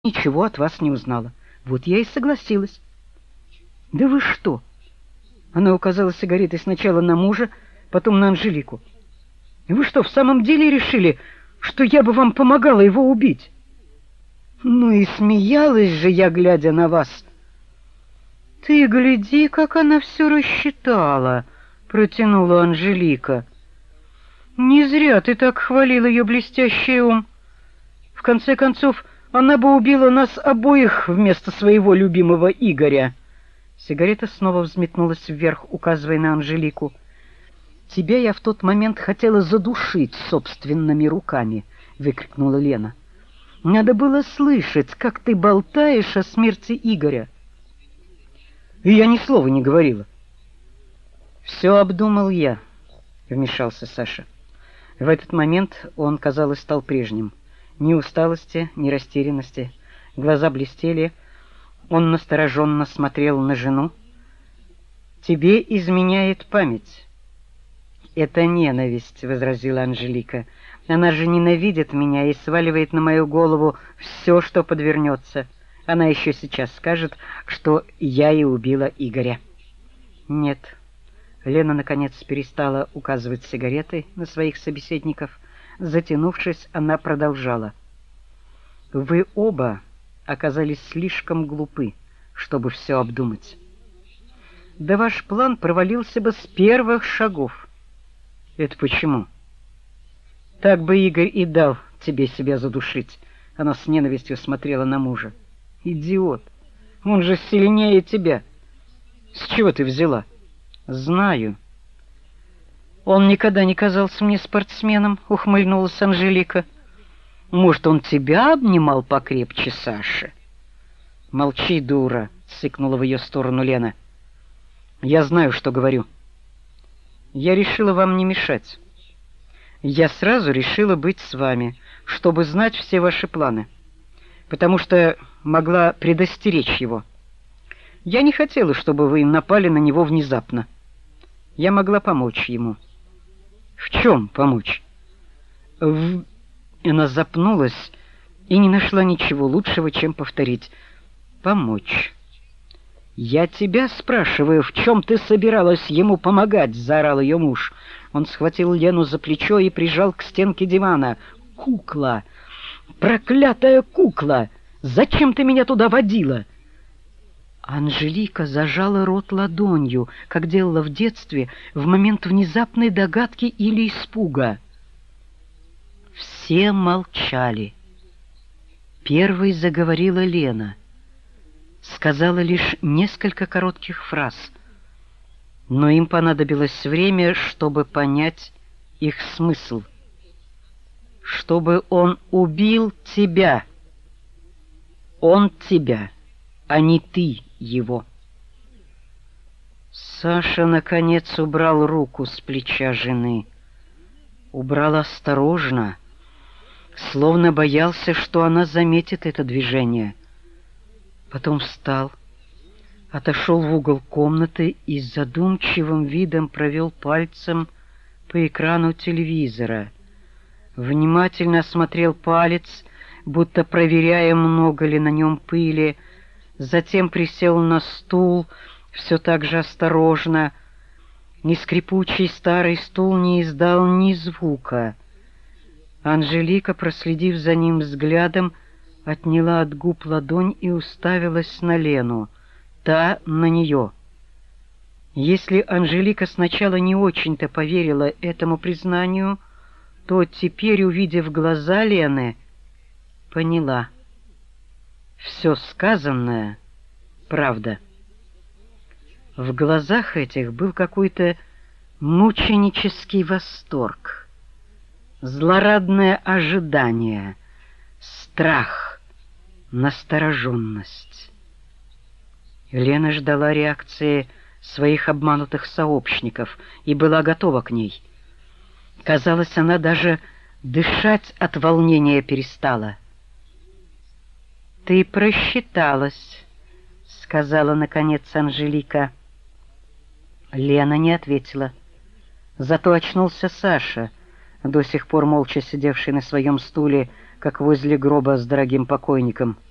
ничего от вас не узнала. Вот я и согласилась. Да вы что? Она указала сигаретой сначала на мужа, потом на Анжелику. Вы что, в самом деле решили, что я бы вам помогала его убить? Ну и смеялась же я, глядя на вас. Ты гляди, как она все рассчитала, протянула Анжелика. Не зря ты так хвалил ее блестящий ум. В конце концов, она бы убила нас обоих вместо своего любимого Игоря. Сигарета снова взметнулась вверх, указывая на Анжелику. Тебя я в тот момент хотела задушить собственными руками, выкрикнула Лена. Надо было слышать, как ты болтаешь о смерти Игоря. И я ни слова не говорила. Все обдумал я, вмешался Саша. В этот момент он, казалось, стал прежним. Ни усталости, ни растерянности. Глаза блестели. Он настороженно смотрел на жену. Тебе изменяет память. Это ненависть, возразила Анжелика. Она же ненавидит меня и сваливает на мою голову все, что подвернется. Она еще сейчас скажет, что я и убила Игоря. Нет. Лена наконец перестала указывать сигаретой на своих собеседников. Затянувшись, она продолжала. Вы оба оказались слишком глупы, чтобы все обдумать. Да ваш план провалился бы с первых шагов. Это почему? Так бы Игорь и дал тебе себя задушить. Она с ненавистью смотрела на мужа. Идиот! Он же сильнее тебя. С чего ты взяла? Знаю. Он никогда не казался мне спортсменом, ухмыльнулась Анжелика. Может, он тебя обнимал покрепче, Саша? Молчи, дура, цыкнула в ее сторону Лена. Я знаю, что говорю. Я решила вам не мешать. Я сразу решила быть с вами, чтобы знать все ваши планы, потому что могла предостеречь его. Я не хотела, чтобы вы напали на него внезапно. Я могла помочь ему. В чем помочь? Она запнулась и не нашла ничего лучшего, чем повторить. Помочь. Я тебя спрашиваю, в чем ты собиралась ему помогать, заорал ее муж. Он схватил Лену за плечо и прижал к стенке дивана. Кукла! Проклятая кукла! Зачем ты меня туда водила? Анжелика зажала рот ладонью, как делала в детстве, в момент внезапной догадки или испуга. Все молчали. Первой заговорила Лена. Сказала лишь несколько коротких фраз, но им понадобилось время, чтобы понять их смысл. Чтобы он убил тебя. Он тебя, а не ты его. Саша наконец убрал руку с плеча жены. Убрал осторожно, словно боялся, что она заметит это движение. Потом встал, отошел в угол комнаты и с задумчивым видом провел пальцем по экрану телевизора. Внимательно осмотрел палец, будто проверяя, много ли на нем пыли, затем присел на стул, все так же осторожно. И скрипучий старый стул не издал ни звука. Анжелика, проследив за ним взглядом, отняла от губ ладонь и уставилась на Лену, та на нее. Если Анжелика сначала не очень-то поверила этому признанию, то теперь, увидев глаза Лены, поняла. Все сказанное — правда. В глазах этих был какой-то мученический восторг, злорадное ожидание, страх, настороженность. Лена ждала реакции своих обманутых сообщников и была готова к ней. Казалось, она даже дышать от волнения перестала. «Ты просчиталась», — сказала наконец Анжелика. Лена не ответила. Зато очнулся Саша, до сих пор молча сидевший на своем стуле, как возле гроба с дорогим покойником.